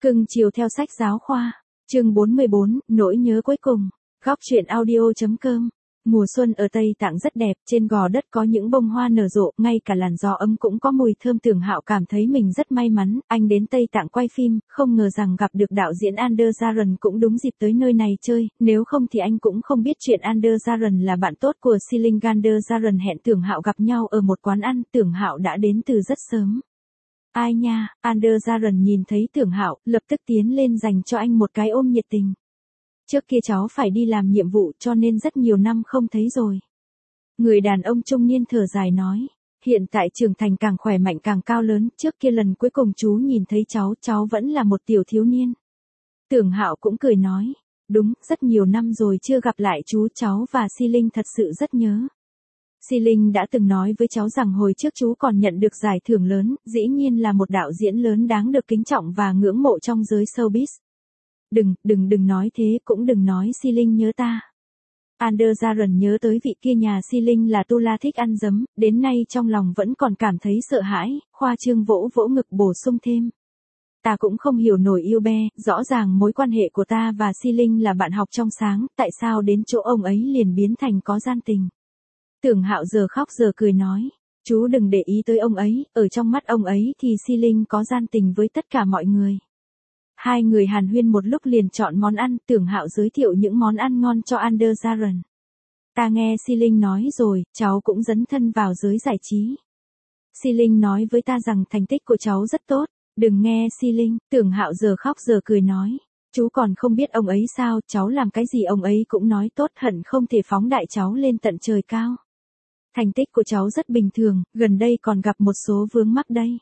Cưng chiều theo sách giáo khoa. Chương 44, nỗi nhớ cuối cùng. Góc truyện audio.com. Mùa xuân ở Tây Tạng rất đẹp, trên gò đất có những bông hoa nở rộ, ngay cả làn gió ấm cũng có mùi thơm. Tưởng Hạo cảm thấy mình rất may mắn, anh đến Tây Tạng quay phim, không ngờ rằng gặp được đạo diễn Anderzaran cũng đúng dịp tới nơi này chơi, nếu không thì anh cũng không biết chuyện. Anderzaran là bạn tốt của Siling. Anderzaran hẹn Tưởng Hạo gặp nhau ở một quán ăn, Tưởng Hạo đã đến từ rất sớm. Ai nha, Anderzaran nhìn thấy Tưởng Hạo, lập tức tiến lên dành cho anh một cái ôm nhiệt tình. Trước kia cháu phải đi làm nhiệm vụ cho nên rất nhiều năm không thấy rồi. Người đàn ông trung niên thở dài nói, hiện tại trưởng thành càng khỏe mạnh càng cao lớn, trước kia lần cuối cùng chú nhìn thấy cháu vẫn là một tiểu thiếu niên. Tưởng Hạo cũng cười nói, đúng, rất nhiều năm rồi chưa gặp lại chú, cháu và Siling thật sự rất nhớ. Siling đã từng nói với cháu rằng hồi trước chú còn nhận được giải thưởng lớn, dĩ nhiên là một đạo diễn lớn đáng được kính trọng và ngưỡng mộ trong giới showbiz. Đừng nói thế, cũng đừng nói Siling nhớ ta. Anderzaran nhớ tới vị kia nhà Siling là Tula thích ăn dấm, đến nay trong lòng vẫn còn cảm thấy sợ hãi, khoa trương vỗ vỗ ngực bổ sung thêm. Ta cũng không hiểu nổi yêu be, rõ ràng mối quan hệ của ta và Siling là bạn học trong sáng, tại sao đến chỗ ông ấy liền biến thành có gian tình. Tưởng Hạo giờ khóc giờ cười nói, chú đừng để ý tới ông ấy, ở trong mắt ông ấy thì Siling có gian tình với tất cả mọi người. Hai người hàn huyên một lúc liền chọn món ăn, Tưởng Hạo giới thiệu những món ăn ngon cho Anderzaran. Ta nghe Siling nói rồi, cháu cũng dấn thân vào giới giải trí. Siling nói với ta rằng thành tích của cháu rất tốt, đừng nghe Siling. Tưởng Hạo giờ khóc giờ cười nói, chú còn không biết ông ấy sao, cháu làm cái gì ông ấy cũng nói tốt, hận không thể phóng đại cháu lên tận trời cao. Thành tích của cháu rất bình thường, gần đây còn gặp một số vướng mắc đây.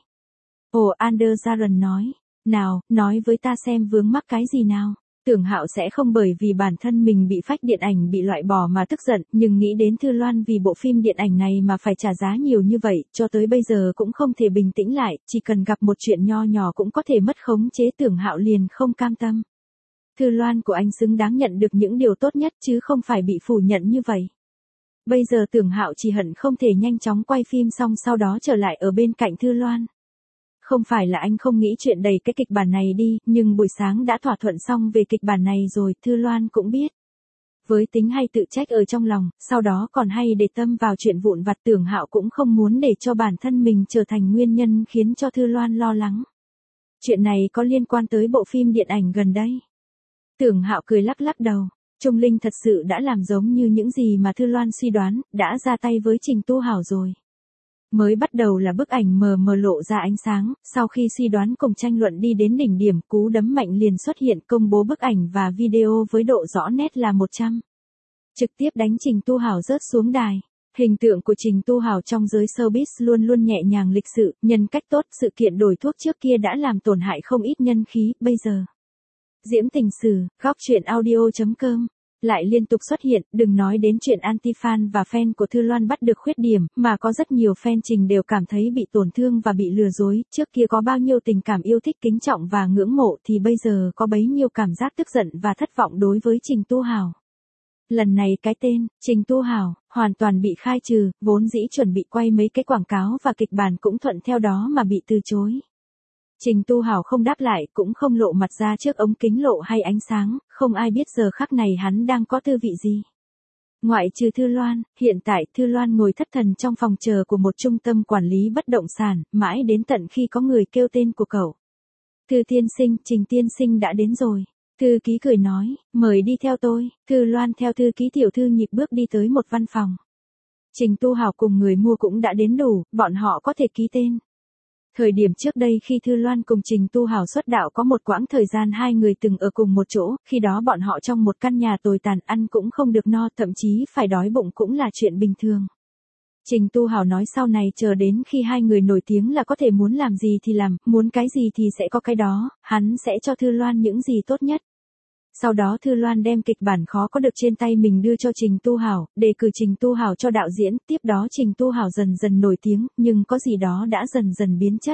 Ồ, Anderzaran nói. Nào, nói với ta xem vướng mắc cái gì nào. Tưởng Hạo sẽ không bởi vì bản thân mình bị phách điện ảnh bị loại bỏ mà tức giận, nhưng nghĩ đến Thư Loan vì bộ phim điện ảnh này mà phải trả giá nhiều như vậy, cho tới bây giờ cũng không thể bình tĩnh lại, chỉ cần gặp một chuyện nho nhỏ cũng có thể mất khống chế. Tưởng Hạo liền không cam tâm. Thư Loan của anh xứng đáng nhận được những điều tốt nhất chứ không phải bị phủ nhận như vậy. Bây giờ Tưởng Hạo chỉ hận không thể nhanh chóng quay phim xong sau đó trở lại ở bên cạnh Thư Loan. Không phải là anh không nghĩ chuyện đầy cái kịch bản này đi, nhưng buổi sáng đã thỏa thuận xong về kịch bản này rồi, Thư Loan cũng biết. Với tính hay tự trách ở trong lòng, sau đó còn hay để tâm vào chuyện vụn vặt, Tưởng Hạo cũng không muốn để cho bản thân mình trở thành nguyên nhân khiến cho Thư Loan lo lắng. Chuyện này có liên quan tới bộ phim điện ảnh gần đây. Tưởng Hạo cười lắc lắc đầu. Trung Linh thật sự đã làm giống như những gì mà Thư Loan suy đoán, đã ra tay với Trình Tu Hảo rồi. Mới bắt đầu là bức ảnh mờ lộ ra ánh sáng, sau khi suy đoán cùng tranh luận đi đến đỉnh điểm, cú đấm mạnh liền xuất hiện, công bố bức ảnh và video với độ rõ nét là 100. Trực tiếp đánh Trình Tu Hảo rớt xuống đài. Hình tượng của Trình Tu Hảo trong giới showbiz luôn luôn nhẹ nhàng lịch sự, nhân cách tốt, sự kiện đổi thuốc trước kia đã làm tổn hại không ít nhân khí, bây giờ. Diễm Tình Sử, góc truyện audio.com. Lại liên tục xuất hiện, đừng nói đến chuyện anti-fan và fan của Thư Loan bắt được khuyết điểm, mà có rất nhiều fan Trình đều cảm thấy bị tổn thương và bị lừa dối, trước kia có bao nhiêu tình cảm yêu thích kính trọng và ngưỡng mộ thì bây giờ có bấy nhiêu cảm giác tức giận và thất vọng đối với Trình Tu Hảo. Lần này cái tên, Trình Tu Hảo, hoàn toàn bị khai trừ, vốn dĩ chuẩn bị quay mấy cái quảng cáo và kịch bản cũng thuận theo đó mà bị từ chối. Trình Tu Hảo không đáp lại, cũng không lộ mặt ra trước ống kính lộ hay ánh sáng, không ai biết giờ khắc này hắn đang có tư vị gì. Ngoại trừ Thư Loan, hiện tại Thư Loan ngồi thất thần trong phòng chờ của một trung tâm quản lý bất động sản, mãi đến tận khi có người kêu tên của cậu. Thư tiên sinh, Trình tiên sinh đã đến rồi. Thư ký cười nói, mời đi theo tôi. Thư Loan theo thư ký tiểu thư nhịp bước đi tới một văn phòng. Trình Tu Hảo cùng người mua cũng đã đến đủ, bọn họ có thể ký tên. Thời điểm trước đây khi Thư Loan cùng Trình Tu Hảo xuất đạo có một quãng thời gian hai người từng ở cùng một chỗ, khi đó bọn họ trong một căn nhà tồi tàn, ăn cũng không được no, thậm chí phải đói bụng cũng là chuyện bình thường. Trình Tu Hảo nói sau này chờ đến khi hai người nổi tiếng là có thể muốn làm gì thì làm, muốn cái gì thì sẽ có cái đó, hắn sẽ cho Thư Loan những gì tốt nhất. Sau đó Thư Loan đem kịch bản khó có được trên tay mình đưa cho Trình Tu Hảo, đề cử Trình Tu Hảo cho đạo diễn, tiếp đó Trình Tu Hảo dần dần nổi tiếng, nhưng có gì đó đã dần dần biến chất.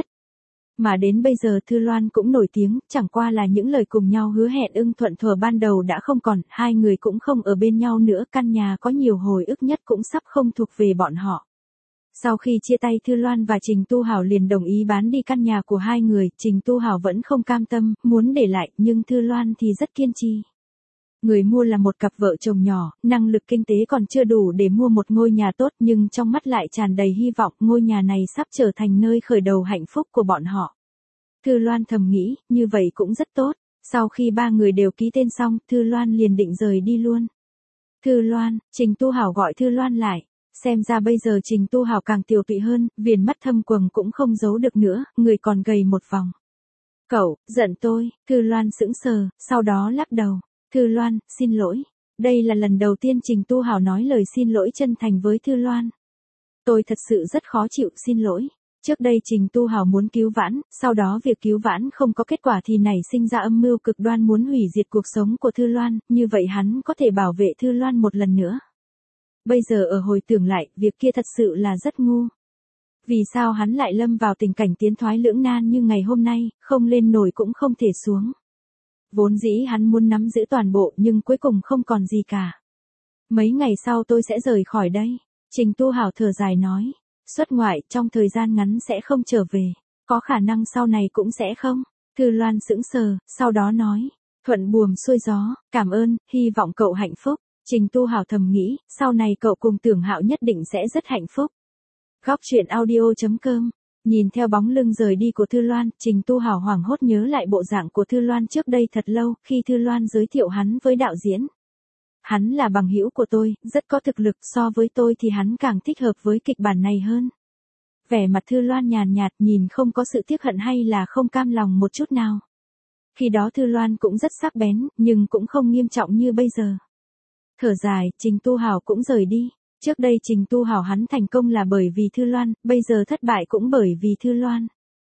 Mà đến bây giờ Thư Loan cũng nổi tiếng, chẳng qua là những lời cùng nhau hứa hẹn ưng thuận thuở ban đầu đã không còn, hai người cũng không ở bên nhau nữa, căn nhà có nhiều hồi ức nhất cũng sắp không thuộc về bọn họ. Sau khi chia tay Thư Loan và Trình Tu Hảo liền đồng ý bán đi căn nhà của hai người, Trình Tu Hảo vẫn không cam tâm, muốn để lại, nhưng Thư Loan thì rất kiên trì. Người mua là một cặp vợ chồng nhỏ, năng lực kinh tế còn chưa đủ để mua một ngôi nhà tốt nhưng trong mắt lại tràn đầy hy vọng ngôi nhà này sắp trở thành nơi khởi đầu hạnh phúc của bọn họ. Thư Loan thầm nghĩ, như vậy cũng rất tốt. Sau khi ba người đều ký tên xong, Thư Loan liền định rời đi luôn. Thư Loan, Trình Tu Hảo gọi Thư Loan lại. Xem ra bây giờ Trình Tu Hảo càng tiều tụy hơn, viền mắt thâm quầng cũng không giấu được nữa, người còn gầy một vòng. Cậu, giận tôi, Thư Loan sững sờ, sau đó lắc đầu. Thư Loan, xin lỗi. Đây là lần đầu tiên Trình Tu Hảo nói lời xin lỗi chân thành với Thư Loan. Tôi thật sự rất khó chịu, xin lỗi. Trước đây Trình Tu Hảo muốn cứu vãn, sau đó việc cứu vãn không có kết quả thì nảy sinh ra âm mưu cực đoan muốn hủy diệt cuộc sống của Thư Loan, như vậy hắn có thể bảo vệ Thư Loan một lần nữa. Bây giờ ở hồi tưởng lại, việc kia thật sự là rất ngu. Vì sao hắn lại lâm vào tình cảnh tiến thoái lưỡng nan như ngày hôm nay, không lên nổi cũng không thể xuống. Vốn dĩ hắn muốn nắm giữ toàn bộ nhưng cuối cùng không còn gì cả. Mấy ngày sau tôi sẽ rời khỏi đây. Trình Tu Hảo thở dài nói. Xuất ngoại trong thời gian ngắn sẽ không trở về. Có khả năng sau này cũng sẽ không. Thư Loan sững sờ, sau đó nói. Thuận buồm xuôi gió, cảm ơn, hy vọng cậu hạnh phúc. Trình Tu Hảo thầm nghĩ, sau này cậu cùng Tưởng Hạo nhất định sẽ rất hạnh phúc. Góc truyện audio.com. Nhìn theo bóng lưng rời đi của Thư Loan, Trình Tu Hảo hoảng hốt nhớ lại bộ dạng của Thư Loan trước đây thật lâu, khi Thư Loan giới thiệu hắn với đạo diễn. Hắn là bằng hữu của tôi, rất có thực lực, so với tôi thì hắn càng thích hợp với kịch bản này hơn. Vẻ mặt Thư Loan nhàn nhạt nhìn không có sự tiếc hận hay là không cam lòng một chút nào. Khi đó Thư Loan cũng rất sắc bén, nhưng cũng không nghiêm trọng như bây giờ. Thở dài, Trình Tu Hảo cũng rời đi. Trước đây Trình Tu Hảo hắn thành công là bởi vì Thư Loan, bây giờ thất bại cũng bởi vì Thư Loan.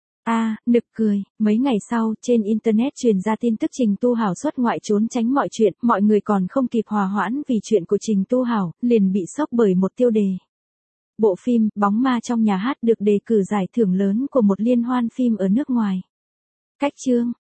Nực cười, mấy ngày sau, trên Internet truyền ra tin tức Trình Tu Hảo xuất ngoại trốn tránh mọi chuyện, mọi người còn không kịp hòa hoãn vì chuyện của Trình Tu Hảo, liền bị sốc bởi một tiêu đề. Bộ phim, Bóng ma trong nhà hát được đề cử giải thưởng lớn của một liên hoan phim ở nước ngoài. Cách chương.